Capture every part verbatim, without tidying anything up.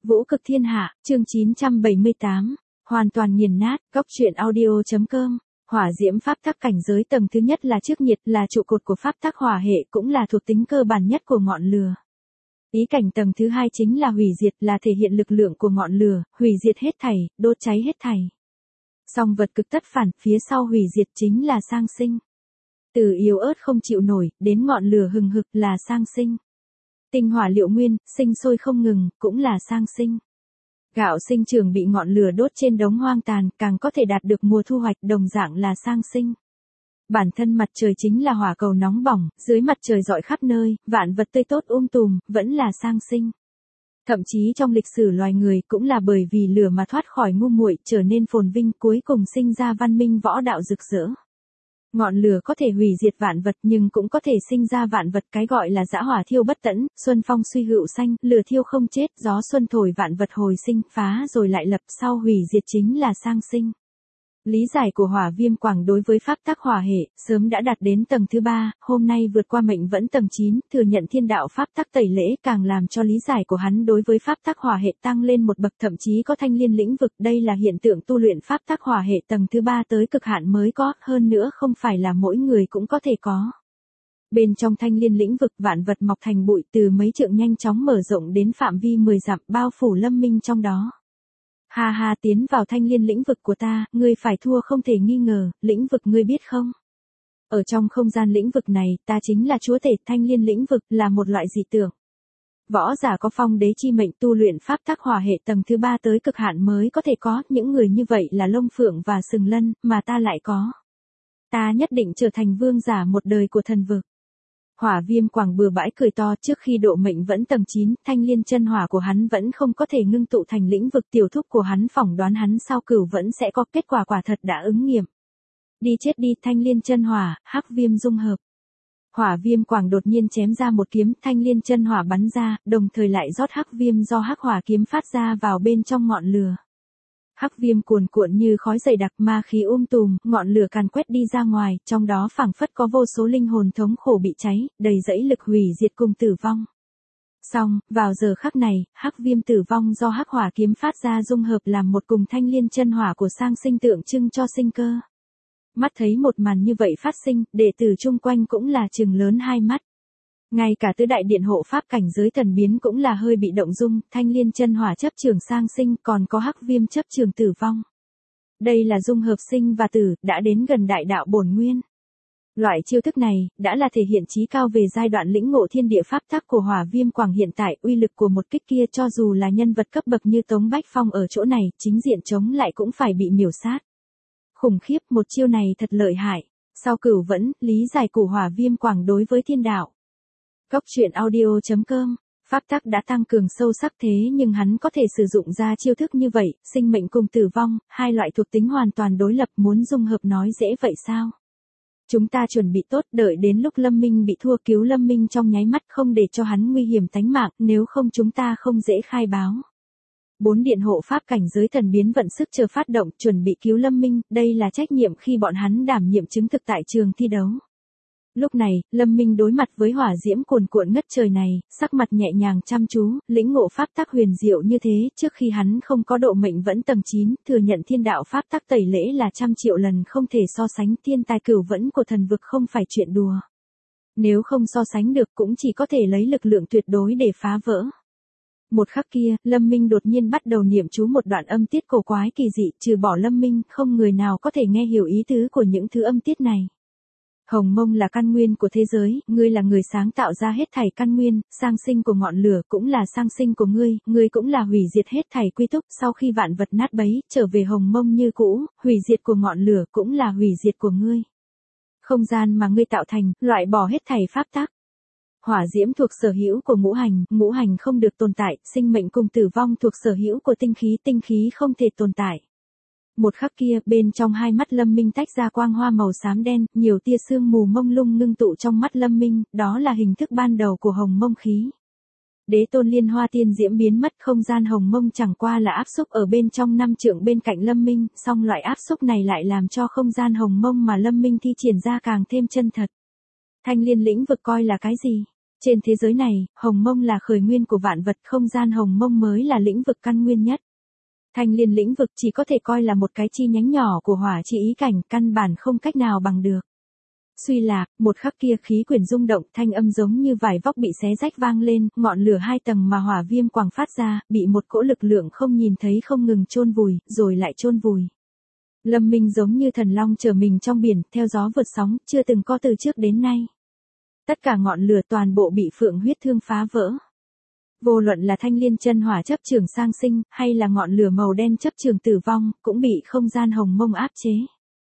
Vũ cực thiên hạ, chương chín trăm bảy mươi tám, hoàn toàn nghiền nát, góc truyện audio.com. Hỏa diễm pháp tắc cảnh giới tầng thứ nhất là trước nhiệt, là trụ cột của pháp tắc hỏa hệ, cũng là thuộc tính cơ bản nhất của ngọn lửa. Ý cảnh tầng thứ hai chính là hủy diệt, là thể hiện lực lượng của ngọn lửa, hủy diệt hết thảy, đốt cháy hết thảy. Song vật cực tất phản, phía sau hủy diệt chính là sang sinh. Từ yếu ớt không chịu nổi, đến ngọn lửa hừng hực là sang sinh. Tinh hỏa liệu nguyên, sinh sôi không ngừng, cũng là sang sinh. Gạo sinh trưởng bị ngọn lửa đốt trên đống hoang tàn, càng có thể đạt được mùa thu hoạch, đồng dạng là sang sinh. Bản thân mặt trời chính là hỏa cầu nóng bỏng, dưới mặt trời rọi khắp nơi, vạn vật tươi tốt um tùm, vẫn là sang sinh. Thậm chí trong lịch sử loài người cũng là bởi vì lửa mà thoát khỏi ngu muội, trở nên phồn vinh, cuối cùng sinh ra văn minh võ đạo rực rỡ. Ngọn lửa có thể hủy diệt vạn vật nhưng cũng có thể sinh ra vạn vật, cái gọi là dã hỏa thiêu bất tẫn, xuân phong suy hữu xanh, lửa thiêu không chết, gió xuân thổi vạn vật hồi sinh, phá rồi lại lập, sau hủy diệt chính là sang sinh. Lý giải của Hỏa Viêm Quảng đối với pháp tắc hỏa hệ, sớm đã đạt đến tầng thứ ba, hôm nay vượt qua mệnh vẫn tầng chín, thừa nhận thiên đạo pháp tắc tẩy lễ, càng làm cho lý giải của hắn đối với pháp tắc hỏa hệ tăng lên một bậc, thậm chí có thanh liên lĩnh vực, đây là hiện tượng tu luyện pháp tắc hỏa hệ tầng thứ ba tới cực hạn mới có, hơn nữa không phải là mỗi người cũng có thể có. Bên trong thanh liên lĩnh vực, vạn vật mọc thành bụi, từ mấy trượng nhanh chóng mở rộng đến phạm vi mười dặm, bao phủ lâm minh trong đó. Ha ha, tiến vào thanh liên lĩnh vực của ta, ngươi phải thua không thể nghi ngờ, lĩnh vực ngươi biết không? Ở trong không gian lĩnh vực này, ta chính là chúa tể, thanh liên lĩnh vực là một loại dị tượng. Võ giả có phong đế chi mệnh tu luyện pháp tắc hỏa hệ tầng thứ ba tới cực hạn mới có thể có, những người như vậy là Long Phượng và Sừng Lân, mà ta lại có. Ta nhất định trở thành vương giả một đời của thần vực. Hỏa Viêm Quảng bừa bãi cười to, trước khi độ mệnh vẫn tầng chín, thanh liên chân hỏa của hắn vẫn không có thể ngưng tụ thành lĩnh vực, tiểu thúc của hắn phỏng đoán hắn sau cửu vẫn sẽ có kết quả, quả thật đã ứng nghiệm. Đi chết đi, thanh liên chân hỏa, hắc viêm dung hợp. Hỏa Viêm Quảng đột nhiên chém ra một kiếm, thanh liên chân hỏa bắn ra, đồng thời lại rót hắc viêm do hắc hỏa kiếm phát ra vào bên trong ngọn lửa. Hắc viêm cuồn cuộn như khói dày đặc, ma khí um tùm, ngọn lửa càn quét đi ra ngoài, trong đó phảng phất có vô số linh hồn thống khổ bị cháy, đầy dẫy lực hủy diệt cùng tử vong. Song, vào giờ khắc này, hắc viêm tử vong do hắc hỏa kiếm phát ra dung hợp làm một cùng thanh liên chân hỏa của sang sinh, tượng trưng cho sinh cơ. Mắt thấy một màn như vậy phát sinh, đệ tử chung quanh cũng là trừng lớn hai mắt. Ngay cả tứ đại điện hộ pháp cảnh giới thần biến cũng là hơi bị động dung, thanh liên chân hỏa chấp trường sang sinh, còn có hắc viêm chấp trường tử vong. Đây là dung hợp sinh và tử, đã đến gần đại đạo bổn nguyên. Loại chiêu thức này, đã là thể hiện chí cao về giai đoạn lĩnh ngộ thiên địa pháp tắc của Hỏa Viêm Quảng hiện tại, uy lực của một kích kia cho dù là nhân vật cấp bậc như Tống Bách Phong ở chỗ này, chính diện chống lại cũng phải bị miểu sát. Khủng khiếp, một chiêu này thật lợi hại. Sau cửu vẫn, lý giải của Hỏa Viêm Quảng đối với thiên đạo. Góc truyện audio.com, pháp tắc đã tăng cường sâu sắc thế nhưng hắn có thể sử dụng ra chiêu thức như vậy, sinh mệnh cùng tử vong, hai loại thuộc tính hoàn toàn đối lập, muốn dung hợp nói dễ vậy sao? Chúng ta chuẩn bị tốt, đợi đến lúc Lâm Minh bị thua, cứu Lâm Minh trong nháy mắt, không để cho hắn nguy hiểm tánh mạng, nếu không chúng ta không dễ khai báo. Bốn điện hộ pháp cảnh giới thần biến vận sức chờ phát động, chuẩn bị cứu Lâm Minh, đây là trách nhiệm khi bọn hắn đảm nhiệm chứng thực tại trường thi đấu. Lúc này, Lâm Minh đối mặt với hỏa diễm cuồn cuộn ngất trời này, sắc mặt nhẹ nhàng chăm chú, lĩnh ngộ pháp tắc huyền diệu như thế, trước khi hắn không có độ mệnh vẫn tầng chín, thừa nhận thiên đạo pháp tắc tẩy lễ là trăm triệu lần không thể so sánh, thiên tài cửu vẫn của thần vực không phải chuyện đùa. Nếu không so sánh được cũng chỉ có thể lấy lực lượng tuyệt đối để phá vỡ. Một khắc kia, Lâm Minh đột nhiên bắt đầu niệm chú một đoạn âm tiết cổ quái kỳ dị, trừ bỏ Lâm Minh, không người nào có thể nghe hiểu ý tứ của những thứ âm tiết này. Hồng mông là căn nguyên của thế giới, ngươi là người sáng tạo ra hết thảy căn nguyên, sang sinh của ngọn lửa cũng là sang sinh của ngươi, ngươi cũng là hủy diệt hết thảy quy túc, sau khi vạn vật nát bấy, trở về hồng mông như cũ, hủy diệt của ngọn lửa cũng là hủy diệt của ngươi. Không gian mà ngươi tạo thành, loại bỏ hết thảy pháp tắc. Hỏa diễm thuộc sở hữu của ngũ hành, ngũ hành không được tồn tại, sinh mệnh cùng tử vong thuộc sở hữu của tinh khí, tinh khí không thể tồn tại. Một khắc kia, bên trong hai mắt Lâm Minh tách ra quang hoa màu xám đen, nhiều tia sương mù mông lung ngưng tụ trong mắt Lâm Minh, đó là hình thức ban đầu của hồng mông khí. Đế tôn liên hoa tiên diễm biến mất, không gian hồng mông chẳng qua là áp xúc ở bên trong năm trượng bên cạnh Lâm Minh, song loại áp xúc này lại làm cho không gian hồng mông mà Lâm Minh thi triển ra càng thêm chân thật. Thanh liên lĩnh vực coi là cái gì? Trên thế giới này, hồng mông là khởi nguyên của vạn vật, không gian hồng mông mới là lĩnh vực căn nguyên nhất. Thanh liên lĩnh vực chỉ có thể coi là một cái chi nhánh nhỏ của hỏa chi ý cảnh, căn bản không cách nào bằng được. Suy lạc, một khắc kia khí quyển rung động, thanh âm giống như vải vóc bị xé rách vang lên, ngọn lửa hai tầng mà hỏa viêm quàng phát ra, bị một cỗ lực lượng không nhìn thấy không ngừng chôn vùi, rồi lại chôn vùi. Lâm Minh giống như thần long chở mình trong biển, theo gió vượt sóng, chưa từng có từ trước đến nay. Tất cả ngọn lửa toàn bộ bị phượng huyết thương phá vỡ. Vô luận là thanh liên chân hỏa chấp trường sang sinh, hay là ngọn lửa màu đen chấp trường tử vong, cũng bị không gian hồng mông áp chế.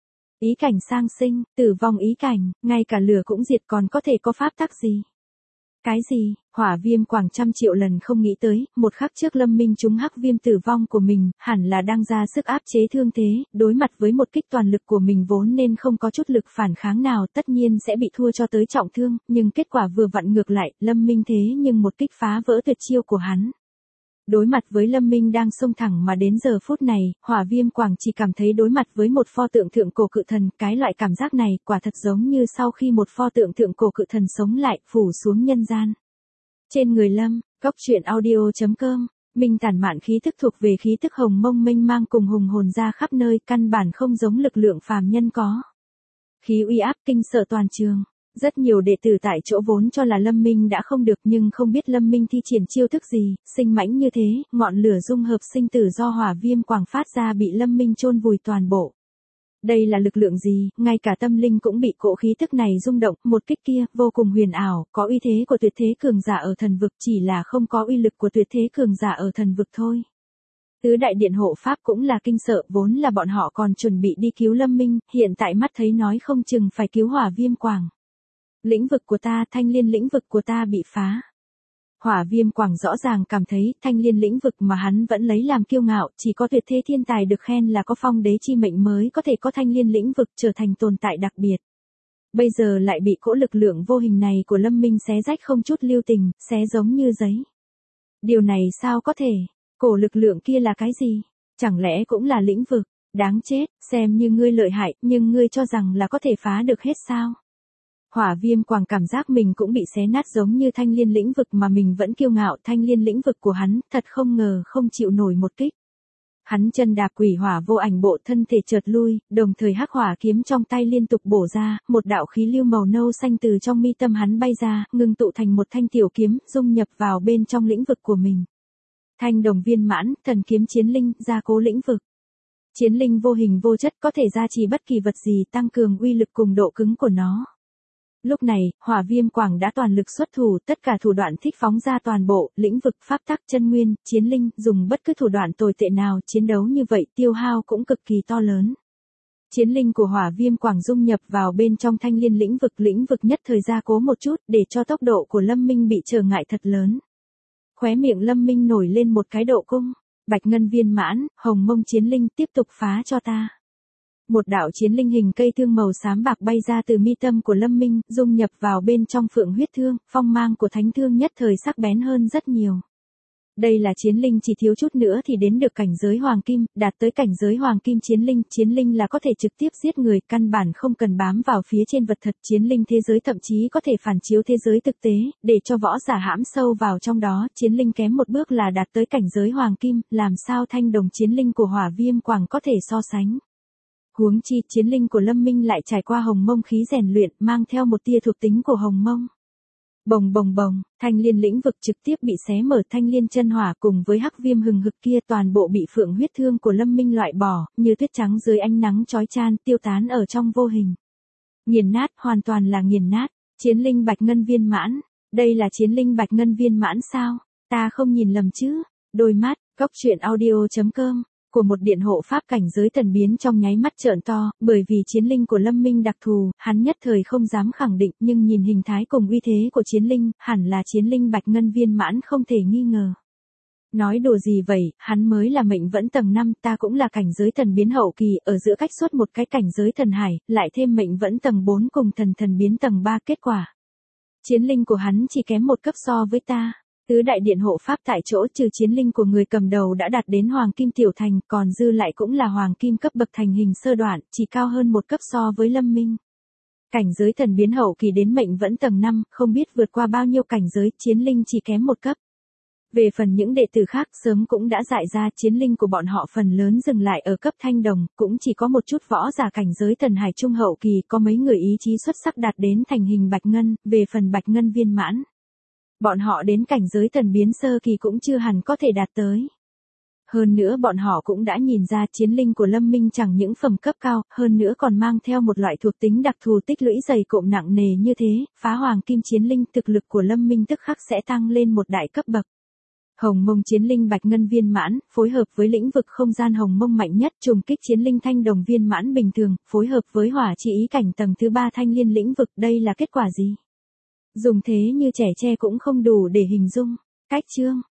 Ý cảnh sang sinh, tử vong ý cảnh, ngay cả lửa cũng diệt, còn có thể có pháp tắc gì? Cái gì? Hỏa viêm quảng trăm triệu lần không nghĩ tới, một khắc trước Lâm Minh trúng hắc viêm tử vong của mình, hẳn là đang ra sức áp chế thương thế, đối mặt với một kích toàn lực của mình vốn nên không có chút lực phản kháng nào, tất nhiên sẽ bị thua cho tới trọng thương, nhưng kết quả vừa vặn ngược lại, Lâm Minh thế nhưng một kích phá vỡ tuyệt chiêu của hắn. Đối mặt với Lâm Minh đang xông thẳng mà đến giờ phút này, hỏa viêm quảng chỉ cảm thấy đối mặt với một pho tượng thượng cổ cự thần, cái loại cảm giác này quả thật giống như sau khi một pho tượng thượng cổ cự thần sống lại, phủ xuống nhân gian. Trên người Lâm, góc truyện audio chấm com, Minh tản mạn khí thức thuộc về khí thức hồng mông mênh mang cùng hùng hồn ra khắp nơi, căn bản không giống lực lượng phàm nhân có. Khí uy áp kinh sợ toàn trường. Rất nhiều đệ tử tại chỗ vốn cho là Lâm Minh đã không được, nhưng không biết Lâm Minh thi triển chiêu thức gì, sinh mãnh như thế, ngọn lửa dung hợp sinh tử do hỏa viêm quảng phát ra bị Lâm Minh chôn vùi toàn bộ. Đây là lực lượng gì, ngay cả tâm linh cũng bị cỗ khí thức này rung động, một kích kia, vô cùng huyền ảo, có uy thế của tuyệt thế cường giả ở thần vực, chỉ là không có uy lực của tuyệt thế cường giả ở thần vực thôi. Tứ đại điện hộ pháp cũng là kinh sợ, vốn là bọn họ còn chuẩn bị đi cứu Lâm Minh, hiện tại mắt thấy nói không chừng phải cứu hỏa viêm quảng. Lĩnh vực của ta, thanh liên lĩnh vực của ta bị phá. Hỏa viêm quảng rõ ràng cảm thấy, thanh liên lĩnh vực mà hắn vẫn lấy làm kiêu ngạo, chỉ có tuyệt thế thiên tài được khen là có phong đế chi mệnh mới có thể có thanh liên lĩnh vực trở thành tồn tại đặc biệt. Bây giờ lại bị cỗ lực lượng vô hình này của Lâm Minh xé rách không chút lưu tình, xé giống như giấy. Điều này sao có thể? Cổ lực lượng kia là cái gì? Chẳng lẽ cũng là lĩnh vực? Đáng chết, xem như ngươi lợi hại, nhưng ngươi cho rằng là có thể phá được hết sao? Hỏa viêm quảng cảm giác mình cũng bị xé nát giống như thanh liên lĩnh vực mà mình vẫn kiêu ngạo, thanh liên lĩnh vực của hắn, thật không ngờ không chịu nổi một kích. Hắn chân đạp quỷ hỏa vô ảnh bộ, thân thể chợt lui, đồng thời hắc hỏa kiếm trong tay liên tục bổ ra, một đạo khí lưu màu nâu xanh từ trong mi tâm hắn bay ra, ngưng tụ thành một thanh tiểu kiếm, dung nhập vào bên trong lĩnh vực của mình. Thanh đồng viên mãn, thần kiếm chiến linh, gia cố lĩnh vực. Chiến linh vô hình vô chất, có thể gia trì bất kỳ vật gì, tăng cường uy lực cùng độ cứng của nó. Lúc này, hỏa viêm quảng đã toàn lực xuất thủ, tất cả thủ đoạn thích phóng ra toàn bộ, lĩnh vực, pháp tắc, chân nguyên, chiến linh, dùng bất cứ thủ đoạn tồi tệ nào, chiến đấu như vậy tiêu hao cũng cực kỳ to lớn. Chiến linh của hỏa viêm quảng dung nhập vào bên trong thanh liên lĩnh vực, lĩnh vực nhất thời gia cố một chút, để cho tốc độ của Lâm Minh bị trở ngại thật lớn. Khóe miệng Lâm Minh nổi lên một cái độ cung, bạch ngân viên mãn, hồng mông chiến linh, tiếp tục phá cho ta. Một đạo chiến linh hình cây thương màu xám bạc bay ra từ mi tâm của Lâm Minh, dung nhập vào bên trong phượng huyết thương, phong mang của thánh thương nhất thời sắc bén hơn rất nhiều. Đây là chiến linh chỉ thiếu chút nữa thì đến được cảnh giới hoàng kim, đạt tới cảnh giới hoàng kim chiến linh, chiến linh là có thể trực tiếp giết người, căn bản không cần bám vào phía trên vật thật, chiến linh thế giới thậm chí có thể phản chiếu thế giới thực tế, để cho võ giả hãm sâu vào trong đó, chiến linh kém một bước là đạt tới cảnh giới hoàng kim, làm sao thanh đồng chiến linh của hỏa viêm quảng có thể so sánh. Huống chi, chiến linh của Lâm Minh lại trải qua hồng mông khí rèn luyện, mang theo một tia thuộc tính của hồng mông. Bồng bồng bồng, thanh liên lĩnh vực trực tiếp bị xé mở, thanh liên chân hỏa cùng với hắc viêm hừng hực kia toàn bộ bị phượng huyết thương của Lâm Minh loại bỏ, như tuyết trắng dưới ánh nắng chói chan, tiêu tán ở trong vô hình. Nghiền nát, hoàn toàn là nghiền nát. Chiến linh bạch ngân viên mãn, đây là chiến linh bạch ngân viên mãn sao? Ta không nhìn lầm chứ? Đôi mắt, góc truyện audio chấm com của một điện hộ pháp cảnh giới thần biến trong nháy mắt trợn to, bởi vì chiến linh của Lâm Minh đặc thù, hắn nhất thời không dám khẳng định, nhưng nhìn hình thái cùng uy thế của chiến linh, hẳn là chiến linh bạch ngân viên mãn không thể nghi ngờ. Nói đùa gì vậy, hắn mới là mệnh vẫn tầng năm, ta cũng là cảnh giới thần biến hậu kỳ, ở giữa cách suốt một cái cảnh giới thần hải, lại thêm mệnh vẫn tầng bốn cùng thần thần biến tầng ba, kết quả. Chiến linh của hắn chỉ kém một cấp so với ta. Tứ đại điện hộ pháp tại chỗ, trừ chiến linh của người cầm đầu đã đạt đến hoàng kim tiểu thành, còn dư lại cũng là hoàng kim cấp bậc thành hình sơ đoạn, chỉ cao hơn một cấp so với Lâm Minh. Cảnh giới thần biến hậu kỳ đến mệnh vẫn tầng năm, không biết vượt qua bao nhiêu cảnh giới, chiến linh chỉ kém một cấp. Về phần những đệ tử khác sớm cũng đã dại ra, chiến linh của bọn họ phần lớn dừng lại ở cấp thanh đồng, cũng chỉ có một chút võ giả cảnh giới thần hải trung hậu kỳ, có mấy người ý chí xuất sắc đạt đến thành hình bạch ngân, về phần bạch ngân viên mãn. Bọn họ đến cảnh giới thần biến sơ kỳ cũng chưa hẳn có thể đạt tới. Hơn nữa bọn họ cũng đã nhìn ra chiến linh của Lâm Minh chẳng những phẩm cấp cao, hơn nữa còn mang theo một loại thuộc tính đặc thù tích lũy dày cộm nặng nề như thế, phá hoàng kim chiến linh, thực lực của Lâm Minh tức khắc sẽ tăng lên một đại cấp bậc. Hồng mông chiến linh bạch ngân viên mãn, phối hợp với lĩnh vực không gian hồng mông mạnh nhất, trùng kích chiến linh thanh đồng viên mãn bình thường, phối hợp với hỏa chi ý cảnh tầng thứ ba thanh liên lĩnh vực, đây là kết quả gì? Dùng thế như trẻ tre cũng không đủ để hình dung. Cách chương